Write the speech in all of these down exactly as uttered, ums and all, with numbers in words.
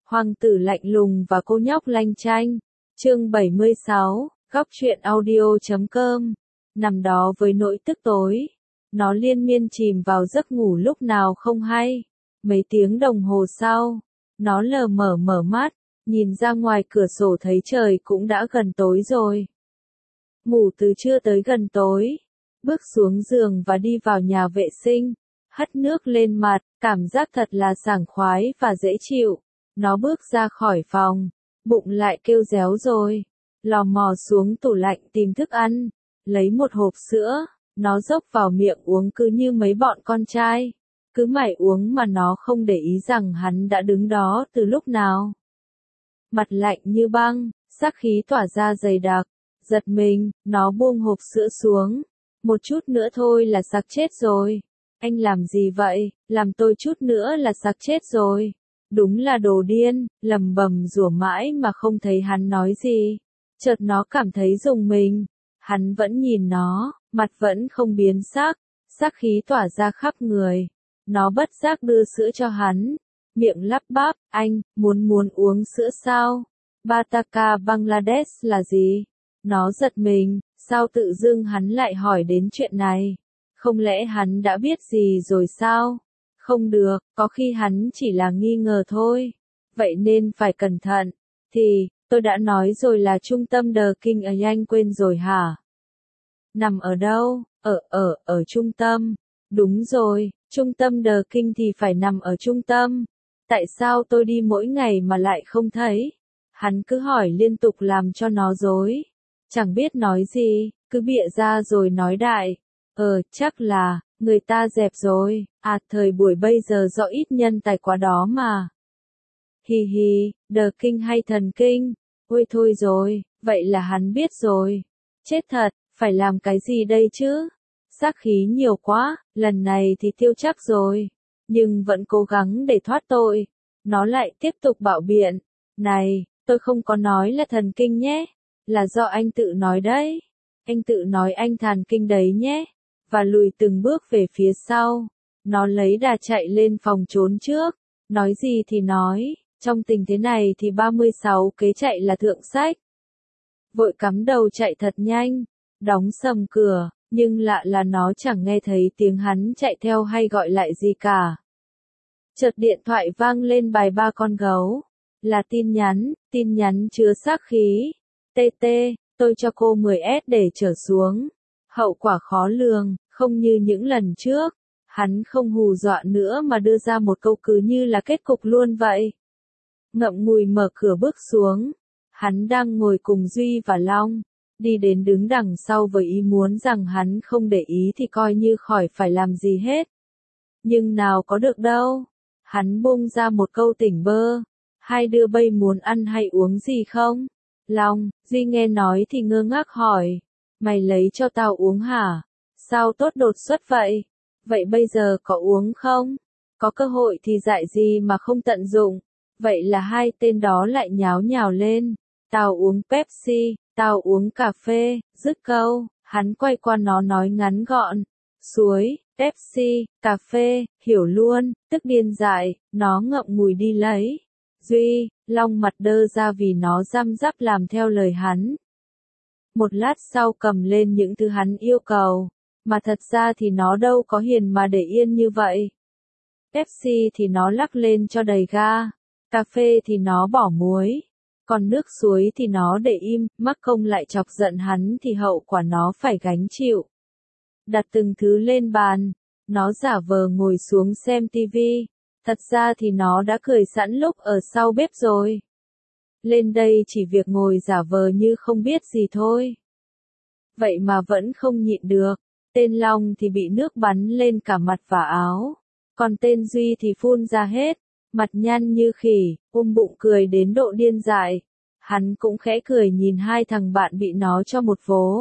Hoàng tử lạnh lùng và cô nhóc lanh chanh. Chương bảy mươi sáu, góc truyện audio chấm com. Nằm đó với nỗi tức tối, nó liên miên chìm vào giấc ngủ lúc nào không hay. Mấy tiếng đồng hồ sau, nó lờ mờ mở mắt, nhìn ra ngoài cửa sổ thấy trời cũng đã gần tối rồi. Ngủ từ trưa tới gần tối, bước xuống giường và đi vào nhà vệ sinh, hất nước lên mặt, cảm giác thật là sảng khoái và dễ chịu. Nó bước ra khỏi phòng, bụng lại kêu réo rồi, lò mò xuống tủ lạnh tìm thức ăn, lấy một hộp sữa, nó dốc vào miệng uống cứ như mấy bọn con trai, cứ mải uống mà nó không để ý rằng hắn đã đứng đó từ lúc nào. Mặt lạnh như băng, sát khí tỏa ra dày đặc, giật mình, nó buông hộp sữa xuống, một chút nữa thôi là sặc chết rồi. Anh làm gì vậy, làm tôi chút nữa là sặc chết rồi. Đúng là đồ điên, lầm bầm rủa mãi mà không thấy hắn nói gì. Chợt nó cảm thấy rùng mình. Hắn vẫn nhìn nó, mặt vẫn không biến sắc, sát khí tỏa ra khắp người. Nó bất giác đưa sữa cho hắn, miệng lắp bắp, anh, muốn muốn uống sữa sao? Bataka Bangladesh là gì? Nó giật mình, sao tự dưng hắn lại hỏi đến chuyện này? Không lẽ hắn đã biết gì rồi sao? Không được, có khi hắn chỉ là nghi ngờ thôi. Vậy nên phải cẩn thận. Thì, tôi đã nói rồi là trung tâm The King ở anh quên rồi hả? Nằm ở đâu? Ở, ở, ở trung tâm. Đúng rồi, trung tâm The King thì phải nằm ở trung tâm. Tại sao tôi đi mỗi ngày mà lại không thấy? Hắn cứ hỏi liên tục làm cho nó rối. Chẳng biết nói gì, cứ bịa ra rồi nói đại. Ờ, chắc là, người ta dẹp rồi, à thời buổi bây giờ do ít nhân tài quá đó mà. Hi hi, The King hay thần kinh, ôi thôi rồi, vậy là hắn biết rồi. Chết thật, phải làm cái gì đây chứ? Sát khí nhiều quá, lần này thì tiêu chắc rồi. Nhưng vẫn cố gắng để thoát tội. Nó lại tiếp tục bạo biện. Này, tôi không có nói là thần kinh nhé, là do anh tự nói đấy. Anh tự nói anh thần kinh đấy nhé. Và lùi từng bước về phía sau. Nó lấy đà chạy lên phòng trốn trước. Nói gì thì nói, trong tình thế này thì ba mươi sáu kế chạy là thượng sách. Vội cắm đầu chạy thật nhanh, đóng sầm cửa, nhưng lạ là nó chẳng nghe thấy tiếng hắn chạy theo hay gọi lại gì cả. Chợt điện thoại vang lên bài ba con gấu. Là tin nhắn, tin nhắn chứa sát khí. tê tê, tôi cho cô mười ét để trở xuống. Hậu quả khó lường, không như những lần trước. Hắn không hù dọa nữa mà đưa ra một câu cứ như là kết cục luôn vậy. Ngậm ngùi mở cửa bước xuống. Hắn đang ngồi cùng Duy và Long. Đi đến đứng đằng sau với ý muốn rằng hắn không để ý thì coi như khỏi phải làm gì hết. Nhưng nào có được đâu. Hắn bung ra một câu tỉnh bơ. Hai đứa bây muốn ăn hay uống gì không? Long, Duy nghe nói thì ngơ ngác hỏi. Mày lấy cho tao uống hả? Sao tốt đột xuất vậy? Vậy bây giờ có uống không? Có cơ hội thì dại gì mà không tận dụng? Vậy là hai tên đó lại nháo nhào lên. Tao uống Pepsi, tao uống cà phê, dứt câu, hắn quay qua nó nói ngắn gọn. Suối, Pepsi, cà phê, hiểu luôn, tức điên dại, nó ngậm ngùi đi lấy. Duy, Long mặt đơ ra vì nó răm rắp làm theo lời hắn. Một lát sau cầm lên những thứ hắn yêu cầu, mà thật ra thì nó đâu có hiền mà để yên như vậy. Pepsi thì nó lắc lên cho đầy ga, cà phê thì nó bỏ muối, còn nước suối thì nó để im, mắc công lại chọc giận hắn thì hậu quả nó phải gánh chịu. Đặt từng thứ lên bàn, nó giả vờ ngồi xuống xem tivi, thật ra thì nó đã cười sẵn lúc ở sau bếp rồi. Lên đây chỉ việc ngồi giả vờ như không biết gì thôi. Vậy mà vẫn không nhịn được, tên Long thì bị nước bắn lên cả mặt và áo, còn tên Duy thì phun ra hết, mặt nhăn như khỉ, ôm bụng cười đến độ điên dại. Hắn cũng khẽ cười nhìn hai thằng bạn bị nó cho một vố.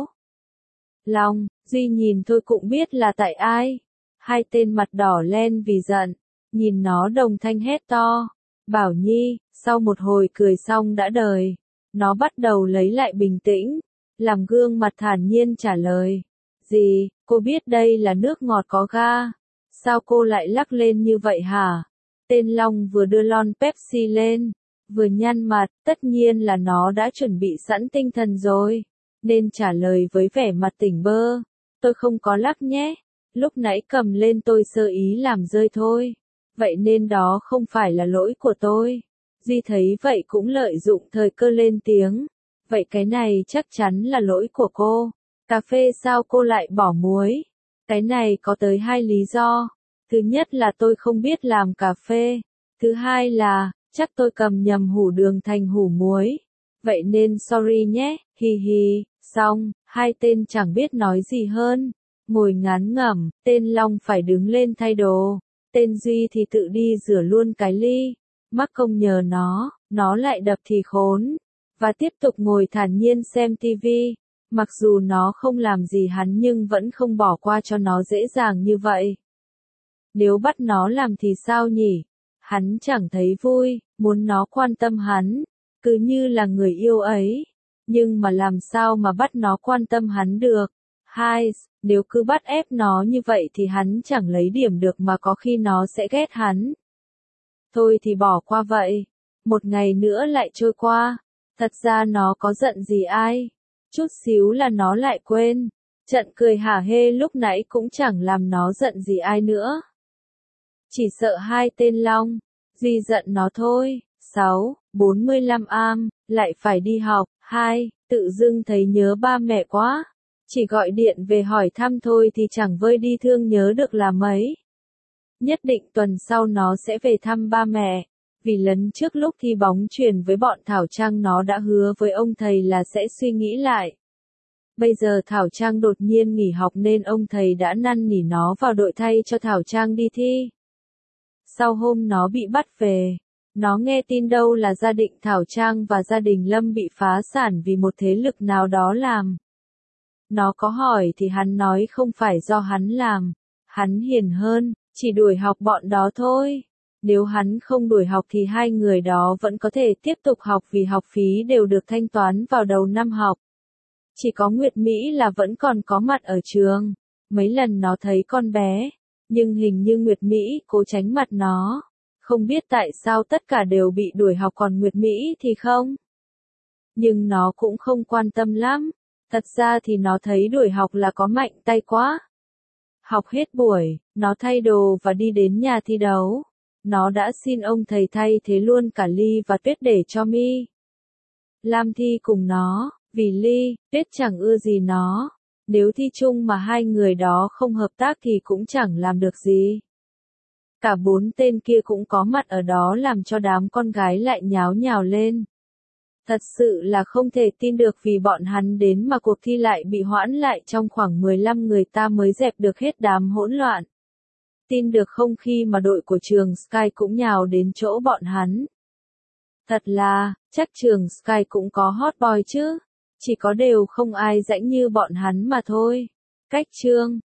Long, Duy nhìn thôi cũng biết là tại ai. Hai tên mặt đỏ lên vì giận, nhìn nó đồng thanh hét to. Bảo Nhi, sau một hồi cười xong đã đời, nó bắt đầu lấy lại bình tĩnh, làm gương mặt thản nhiên trả lời. Gì, cô biết đây là nước ngọt có ga, sao cô lại lắc lên như vậy hả? Tên Long vừa đưa lon Pepsi lên, Vừa nhăn mặt, tất nhiên là nó đã chuẩn bị sẵn tinh thần rồi, nên trả lời với vẻ mặt tỉnh bơ. Tôi không có lắc nhé, lúc nãy cầm lên tôi sơ ý làm rơi thôi. Vậy nên đó không phải là lỗi của tôi. Duy thấy vậy cũng lợi dụng thời cơ lên tiếng. Vậy cái này chắc chắn là lỗi của cô. Cà phê sao cô lại bỏ muối? Cái này có tới hai lý do. Thứ nhất là tôi không biết làm cà phê. Thứ hai là, chắc tôi cầm nhầm hủ đường thành hủ muối. Vậy nên sorry nhé, hi hi. Xong, hai tên chẳng biết nói gì hơn. Ngồi ngán ngẩm, tên Long phải đứng lên thay đồ. Tên Duy thì tự đi rửa luôn cái ly. Mắc công nhờ nó, nó lại đập thì khốn. Và tiếp tục ngồi thản nhiên xem tivi. Mặc dù nó không làm gì hắn nhưng vẫn không bỏ qua cho nó dễ dàng như vậy. Nếu bắt nó làm thì sao nhỉ? Hắn chẳng thấy vui, muốn nó quan tâm hắn, cứ như là người yêu ấy. Nhưng mà làm sao mà bắt nó quan tâm hắn được? Hai, nếu cứ bắt ép nó như vậy thì hắn chẳng lấy điểm được mà có khi nó sẽ ghét hắn. Thôi thì bỏ qua vậy. Một ngày nữa lại trôi qua. Thật ra nó có giận gì ai? Chút xíu là nó lại quên. Trận cười hả hê lúc nãy cũng chẳng làm nó giận gì ai nữa. Chỉ sợ hai tên Long. Duy giận nó thôi. Sáu, bốn mươi lăm am, lại phải đi học. Hai, tự dưng thấy nhớ ba mẹ quá. Chỉ gọi điện về hỏi thăm thôi thì chẳng vơi đi thương nhớ được là mấy. Nhất định tuần sau nó sẽ về thăm ba mẹ. Vì lần trước lúc thi bóng chuyền với bọn Thảo Trang nó đã hứa với ông thầy là sẽ suy nghĩ lại. Bây giờ Thảo Trang đột nhiên nghỉ học nên ông thầy đã năn nỉ nó vào đội thay cho Thảo Trang đi thi. Sau hôm nó bị bắt về, nó nghe tin đâu là gia đình Thảo Trang và gia đình Lâm bị phá sản vì một thế lực nào đó làm. Nó có hỏi thì hắn nói không phải do hắn làm, hắn hiền hơn, chỉ đuổi học bọn đó thôi. Nếu hắn không đuổi học thì hai người đó vẫn có thể tiếp tục học vì học phí đều được thanh toán vào đầu năm học. Chỉ có Nguyệt Mỹ là vẫn còn có mặt ở trường. Mấy lần nó thấy con bé, nhưng hình như Nguyệt Mỹ cố tránh mặt nó. Không biết tại sao tất cả đều bị đuổi học còn Nguyệt Mỹ thì không. Nhưng nó cũng không quan tâm lắm. Thật ra thì nó thấy đuổi học là có mạnh tay quá. Học hết buổi, nó thay đồ và đi đến nhà thi đấu. Nó đã xin ông thầy thay thế luôn cả Ly và Tuyết để cho Mi Lam thi cùng nó, vì Ly, Tuyết chẳng ưa gì nó. Nếu thi chung mà hai người đó không hợp tác thì cũng chẳng làm được gì. Cả bốn tên kia cũng có mặt ở đó làm cho đám con gái lại nháo nhào lên. Thật sự là không thể tin được vì bọn hắn đến mà cuộc thi lại bị hoãn lại trong khoảng mười lăm người ta mới dẹp được hết đám hỗn loạn. Tin được không khi mà đội của trường Sky cũng nhào đến chỗ bọn hắn. Thật là, chắc trường Sky cũng có hot boy chứ. Chỉ có đều không ai rãnh như bọn hắn mà thôi. Cách chương